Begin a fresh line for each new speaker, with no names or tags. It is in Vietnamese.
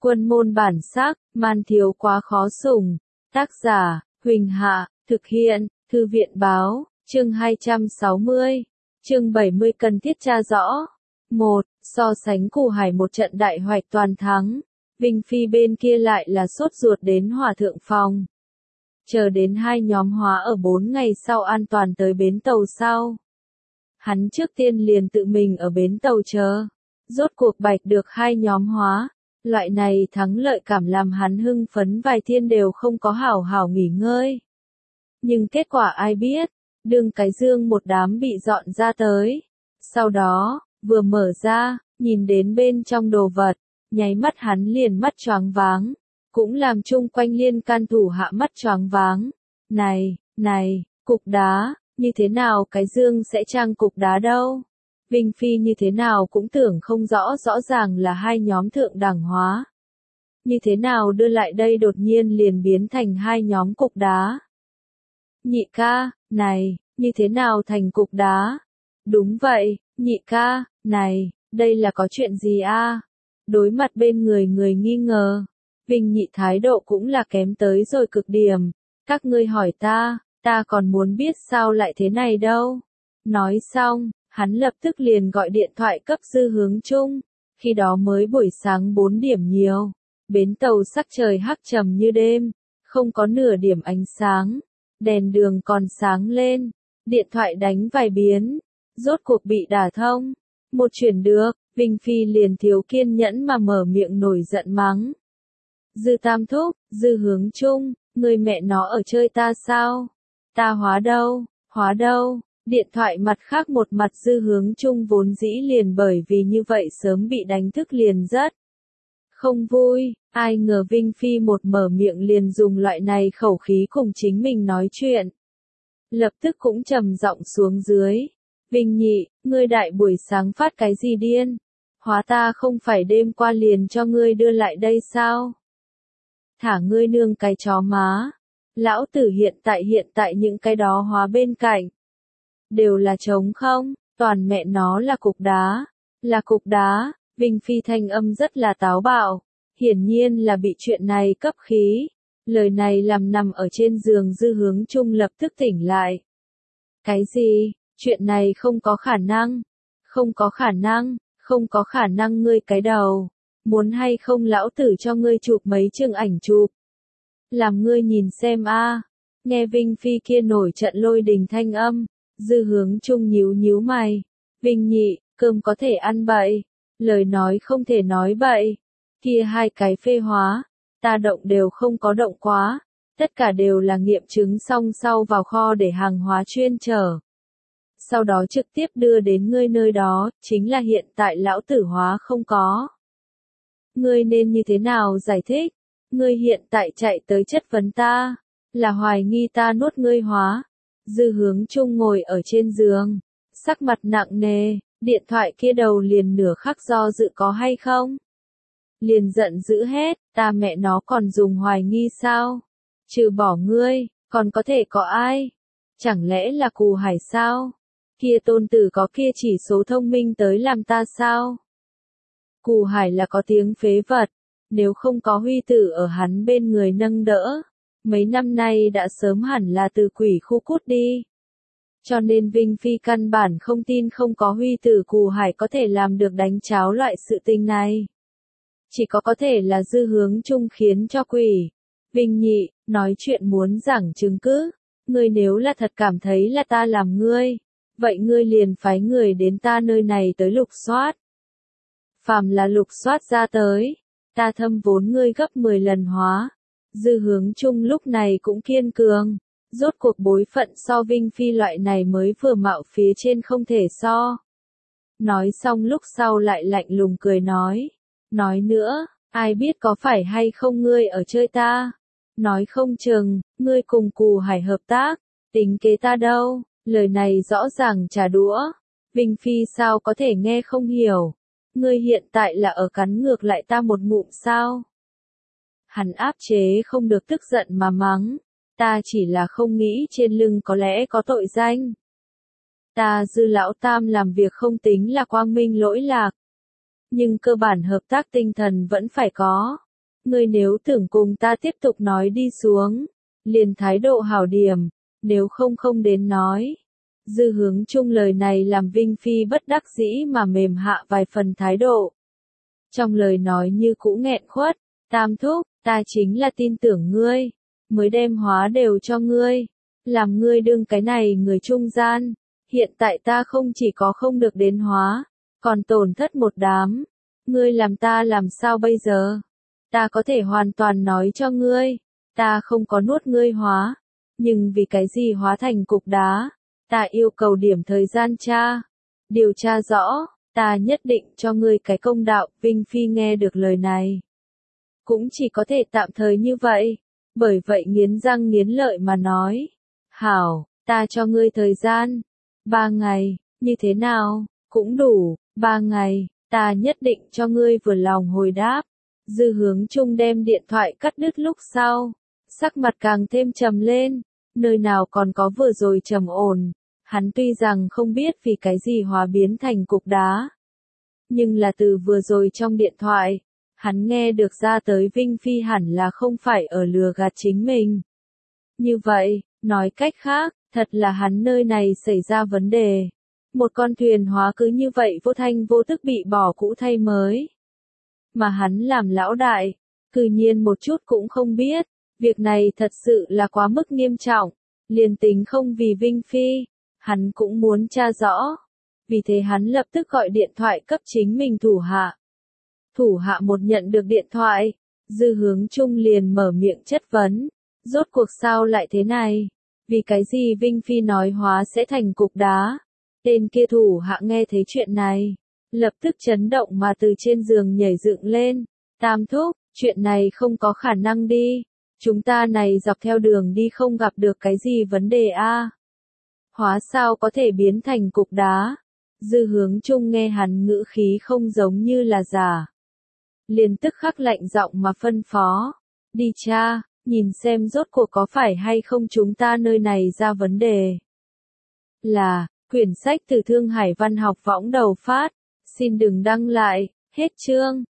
Quân môn bản sắc, man thiếu quá khó sủng. Tác giả, Huỳnh Hạ, thực hiện, Thư viện báo, chương 260, chương 70 cần thiết tra rõ. 1. So sánh Cù Hải một trận đại hoạch toàn thắng, Vinh Phi bên kia lại là sốt ruột đến hòa thượng phòng. Chờ đến hai nhóm hóa ở 4 ngày sau an toàn tới bến tàu sau. Hắn trước tiên liền tự mình ở bến tàu chờ. Rốt cuộc bạch được hai nhóm hóa. Loại này thắng lợi cảm làm hắn hưng phấn vài thiên đều không có hảo hảo nghỉ ngơi. Nhưng kết quả ai biết, đương cái dương một đám bị dọn ra tới. Sau đó, vừa mở ra, nhìn đến bên trong đồ vật, nháy mắt hắn liền mắt choáng váng, cũng làm chung quanh liên can thủ hạ mắt choáng váng. Này, cục đá, như thế nào cái dương sẽ trang cục đá đâu? Vinh Phi như thế nào cũng tưởng không rõ ràng là hai nhóm thượng đẳng hóa. Như thế nào đưa lại đây đột nhiên liền biến thành hai nhóm cục đá. Nhị ca, này, như thế nào thành cục đá? Đúng vậy, nhị ca, này, đây là có chuyện gì a? Đối mặt bên người nghi ngờ, Vinh Nhị thái độ cũng là kém tới rồi cực điểm. Các ngươi hỏi ta còn muốn biết sao lại thế này đâu. Nói xong, hắn lập tức liền gọi điện thoại cấp Dư Hướng Trung. Khi đó mới buổi sáng 4 điểm nhiều, bến tàu sắc trời hắc trầm như đêm, không có nửa điểm ánh sáng, đèn đường còn sáng lên, điện thoại đánh vài biến, rốt cuộc bị đả thông. Một chuyển được, Vinh Phi liền thiếu kiên nhẫn mà mở miệng nổi giận mắng. Dư Tam Thúc, Dư Hướng Trung, người mẹ nó ở chơi ta sao? Ta hóa đâu? Điện thoại mặt khác một mặt Dư Hướng Trung vốn dĩ liền bởi vì như vậy sớm bị đánh thức liền rất không vui, ai ngờ Vinh Phi một mở miệng liền dùng loại này khẩu khí cùng chính mình nói chuyện. Lập tức cũng trầm giọng xuống dưới. Vinh Nhị, ngươi đại buổi sáng phát cái gì điên? Hóa ta không phải đêm qua liền cho ngươi đưa lại đây sao? Thả ngươi nương cái chó má. Lão tử hiện tại những cái đó hóa bên cạnh. Đều là trống không, toàn mẹ nó là cục đá, Vinh Phi thanh âm rất là táo bạo, hiển nhiên là bị chuyện này cấp khí. Lời này làm nằm ở trên giường Dư Hướng Trung lập tức tỉnh lại. Cái gì? Chuyện này không có khả năng ngươi cái đầu. Muốn hay không lão tử cho ngươi chụp mấy chương ảnh chụp. Làm ngươi nhìn xem a. Nghe Vinh Phi kia nổi trận lôi đình thanh âm, Dư Hướng Trung nhíu mày. Vinh Nhị, cơm có thể ăn bậy, lời nói không thể nói bậy. Kia hai cái phê hóa, ta động đều không có động quá, tất cả đều là nghiệm chứng xong sau vào kho để hàng hóa chuyên chở. Sau đó trực tiếp đưa đến ngươi nơi đó, chính là hiện tại lão tử hóa không có. Ngươi nên như thế nào giải thích? Ngươi hiện tại chạy tới chất vấn ta, là hoài nghi ta nuốt ngươi hóa. Dư Hướng Trung ngồi ở trên giường, sắc mặt nặng nề, điện thoại kia đầu liền nửa khắc do dự có hay không. Liền giận dữ hết, ta mẹ nó còn dùng hoài nghi sao? Trừ bỏ ngươi, còn có thể có ai? Chẳng lẽ là Cù Hải sao? Kia tôn tử có kia chỉ số thông minh tới làm ta sao? Cù Hải là có tiếng phế vật, nếu không có Huy Tử ở hắn bên người nâng đỡ, mấy năm nay đã sớm hẳn là từ quỷ khu cút đi. Cho nên Vinh Phi căn bản không tin không có Huy Tử Cù Hải có thể làm được đánh cháo loại sự tình này. Chỉ có thể là Dư Hướng Trung khiến cho quỷ. Vinh Nhị, nói chuyện muốn giảng chứng cứ. Ngươi nếu là thật cảm thấy là ta làm ngươi, vậy ngươi liền phái người đến ta nơi này tới lục soát. Phàm là lục soát ra tới, ta thâm vốn ngươi gấp 10 lần hóa. Dư Hướng Trung lúc này cũng kiên cường, rốt cuộc bối phận so Vinh Phi loại này mới vừa mạo phía trên không thể so. Nói xong lúc sau lại lạnh lùng cười nói nữa, ai biết có phải hay không ngươi ở chơi ta, nói không chừng, ngươi cùng Cù Hải hợp tác, tính kế ta đâu, lời này rõ ràng trả đũa, Vinh Phi sao có thể nghe không hiểu, ngươi hiện tại là ở cắn ngược lại ta một ngụm sao. Hắn áp chế không được tức giận mà mắng, ta chỉ là không nghĩ trên lưng có lẽ có tội danh. Ta Dư lão tam làm việc không tính là quang minh lỗi lạc, nhưng cơ bản hợp tác tinh thần vẫn phải có. Ngươi nếu tưởng cùng ta tiếp tục nói đi xuống, liền thái độ hảo điểm, nếu không không đến nói. Dư Hướng Trung lời này làm Vinh Phi bất đắc dĩ mà mềm hạ vài phần thái độ. Trong lời nói như cũ nghẹn khuất, Tam thúc, ta chính là tin tưởng ngươi, mới đem hóa đều cho ngươi, làm ngươi đương cái này người trung gian. Hiện tại ta không chỉ có không được đến hóa, còn tổn thất một đám. Ngươi làm ta làm sao bây giờ? Ta có thể hoàn toàn nói cho ngươi, ta không có nuốt ngươi hóa, nhưng vì cái gì hóa thành cục đá, ta yêu cầu điểm thời gian điều tra rõ, ta nhất định cho ngươi cái công đạo. Vinh Phi nghe được lời này, cũng chỉ có thể tạm thời như vậy, bởi vậy nghiến răng nghiến lợi mà nói, hảo, ta cho ngươi thời gian, 3 ngày, như thế nào, cũng đủ, 3 ngày, ta nhất định cho ngươi vừa lòng hồi đáp. Dư Hướng Trung đem điện thoại cắt đứt lúc sau, sắc mặt càng thêm trầm lên, nơi nào còn có vừa rồi trầm ổn, hắn tuy rằng không biết vì cái gì hóa biến thành cục đá, nhưng là từ vừa rồi trong điện thoại, hắn nghe được ra tới Vinh Phi hẳn là không phải ở lừa gạt chính mình. Như vậy, nói cách khác, thật là hắn nơi này xảy ra vấn đề. Một con thuyền hóa cứ như vậy vô thanh vô tức bị bỏ cũ thay mới. Mà hắn làm lão đại, cư nhiên một chút cũng không biết, việc này thật sự là quá mức nghiêm trọng, liền tính không vì Vinh Phi, hắn cũng muốn tra rõ. Vì thế hắn lập tức gọi điện thoại cấp chính mình thủ hạ. Thủ hạ một nhận được điện thoại, Dư Hướng Trung liền mở miệng chất vấn, rốt cuộc sao lại thế này? Vì cái gì Vinh Phi nói hóa sẽ thành cục đá? Tên kia thủ hạ nghe thấy chuyện này, lập tức chấn động mà từ trên giường nhảy dựng lên. Tam thúc, chuyện này không có khả năng đi. Chúng ta này dọc theo đường đi không gặp được cái gì vấn đề a. Hóa sao có thể biến thành cục đá? Dư Hướng Trung nghe hắn ngữ khí không giống như là giả, liền tức khắc lạnh giọng mà phân phó, đi tra, nhìn xem rốt cuộc có phải hay không chúng ta nơi này ra vấn đề. Là, quyển sách từ Thương Hải Văn học võng đầu phát, xin đừng đăng lại, hết chương.